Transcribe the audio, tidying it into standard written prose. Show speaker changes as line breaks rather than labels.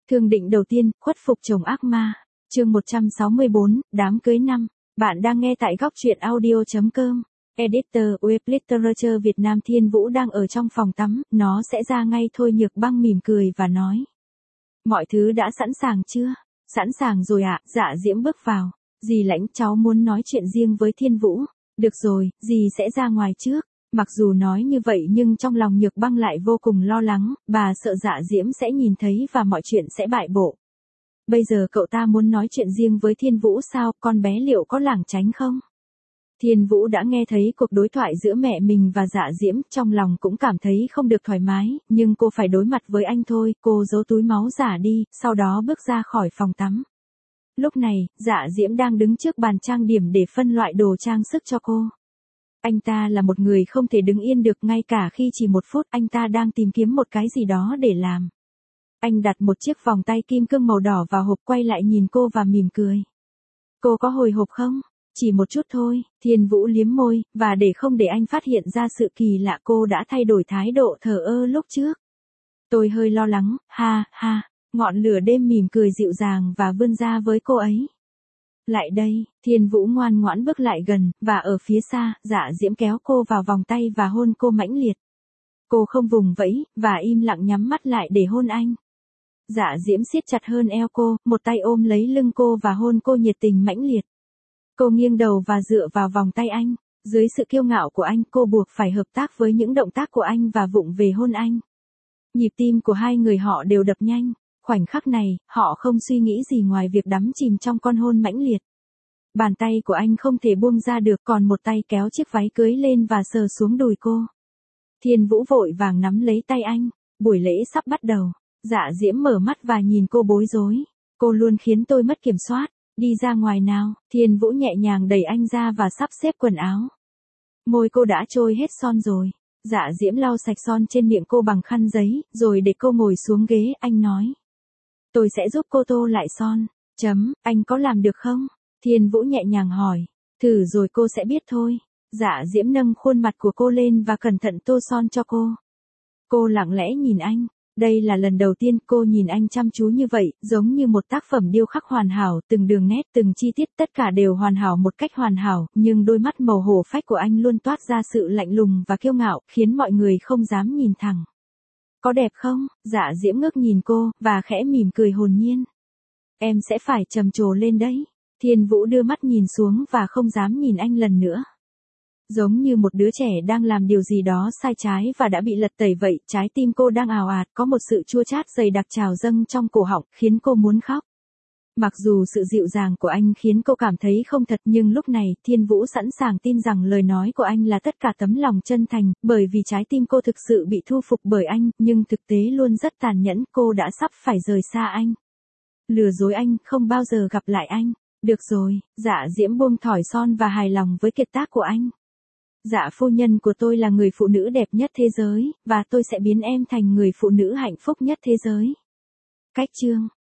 Thương định đầu tiên, khuất phục chồng ác ma. Chương 164, đám cưới năm. Bạn đang nghe tại góc truyện audio.com. Editor Web Literature Việt Nam. Thiên Vũ đang ở trong phòng tắm, nó sẽ ra ngay thôi. Nhược Băng mỉm cười và nói. Mọi thứ đã sẵn sàng chưa? Sẵn sàng rồi ạ. Dạ Diễm bước vào. Dì Lãnh, cháu muốn nói chuyện riêng với Thiên Vũ. Được rồi, dì sẽ ra ngoài trước. Mặc dù nói như vậy nhưng trong lòng Nhược Băng lại vô cùng lo lắng, bà sợ Dạ Diễm sẽ nhìn thấy và mọi chuyện sẽ bại bộ. Bây giờ cậu ta muốn nói chuyện riêng với Thiên Vũ sao, con bé liệu có lảng tránh không? Thiên Vũ đã nghe thấy cuộc đối thoại giữa mẹ mình và Dạ Diễm, trong lòng cũng cảm thấy không được thoải mái, nhưng cô phải đối mặt với anh thôi. Cô giấu túi máu giả đi, sau đó bước ra khỏi phòng tắm. Lúc này, Dạ Diễm đang đứng trước bàn trang điểm để phân loại đồ trang sức cho cô. Anh ta là một người không thể đứng yên được, ngay cả khi chỉ một phút anh ta đang tìm kiếm một cái gì đó để làm. Anh đặt một chiếc vòng tay kim cương màu đỏ vào hộp, quay lại nhìn cô và mỉm cười. Cô có hồi hộp không? Chỉ một chút thôi. Thiên Vũ liếm môi, và để không để anh phát hiện ra sự kỳ lạ, cô đã thay đổi thái độ thờ ơ lúc trước. Tôi hơi lo lắng, ha ha. Ngọn lửa đêm mỉm cười dịu dàng và vươn ra với cô ấy. Lại đây. Thiên Vũ ngoan ngoãn bước lại gần, và ở phía xa, Dạ Diễm kéo cô vào vòng tay và hôn cô mãnh liệt. Cô không vùng vẫy, và im lặng nhắm mắt lại để hôn anh. Dạ Diễm siết chặt hơn eo cô, một tay ôm lấy lưng cô và hôn cô nhiệt tình mãnh liệt. Cô nghiêng đầu và dựa vào vòng tay anh. Dưới sự kiêu ngạo của anh, cô buộc phải hợp tác với những động tác của anh và vụng về hôn anh. Nhịp tim của hai người họ đều đập nhanh. Khoảnh khắc này, họ không suy nghĩ gì ngoài việc đắm chìm trong con hôn mãnh liệt. Bàn tay của anh không thể buông ra được, còn một tay kéo chiếc váy cưới lên và sờ xuống đùi cô. Thiên Vũ vội vàng nắm lấy tay anh. Buổi lễ sắp bắt đầu. Dạ Diễm mở mắt và nhìn cô bối rối. Cô luôn khiến tôi mất kiểm soát. Đi ra ngoài nào. Thiên Vũ nhẹ nhàng đẩy anh ra và sắp xếp quần áo. Môi cô đã trôi hết son rồi. Dạ Diễm lau sạch son trên miệng cô bằng khăn giấy, rồi để cô ngồi xuống ghế. Anh nói. Tôi sẽ giúp cô tô lại son. Anh có làm được không? Thiên Vũ nhẹ nhàng hỏi. Thử rồi cô sẽ biết thôi. Dạ Diễm nâng khuôn mặt của cô lên và cẩn thận tô son cho cô. Cô lặng lẽ nhìn anh. Đây là lần đầu tiên cô nhìn anh chăm chú như vậy, giống như một tác phẩm điêu khắc hoàn hảo, từng đường nét, từng chi tiết tất cả đều hoàn hảo một cách hoàn hảo, nhưng đôi mắt màu hổ phách của anh luôn toát ra sự lạnh lùng và kiêu ngạo, khiến mọi người không dám nhìn thẳng. Có đẹp không? Dạ Diễm ngước nhìn cô, và khẽ mỉm cười hồn nhiên. Em sẽ phải trầm trồ lên đấy. Thiên Vũ đưa mắt nhìn xuống và không dám nhìn anh lần nữa. Giống như một đứa trẻ đang làm điều gì đó sai trái và đã bị lật tẩy vậy, trái tim cô đang ào ạt, có một sự chua chát dày đặc trào dâng trong cổ họng, khiến cô muốn khóc. Mặc dù sự dịu dàng của anh khiến cô cảm thấy không thật, nhưng lúc này, Thiên Vũ sẵn sàng tin rằng lời nói của anh là tất cả tấm lòng chân thành, bởi vì trái tim cô thực sự bị thu phục bởi anh, nhưng thực tế luôn rất tàn nhẫn, cô đã sắp phải rời xa anh. Lừa dối anh, không bao giờ gặp lại anh. Được rồi. Dạ Diễm buông thỏi son và hài lòng với kiệt tác của anh. Dạ phu nhân của tôi là người phụ nữ đẹp nhất thế giới, và tôi sẽ biến em thành người phụ nữ hạnh phúc nhất thế giới. Cách chương.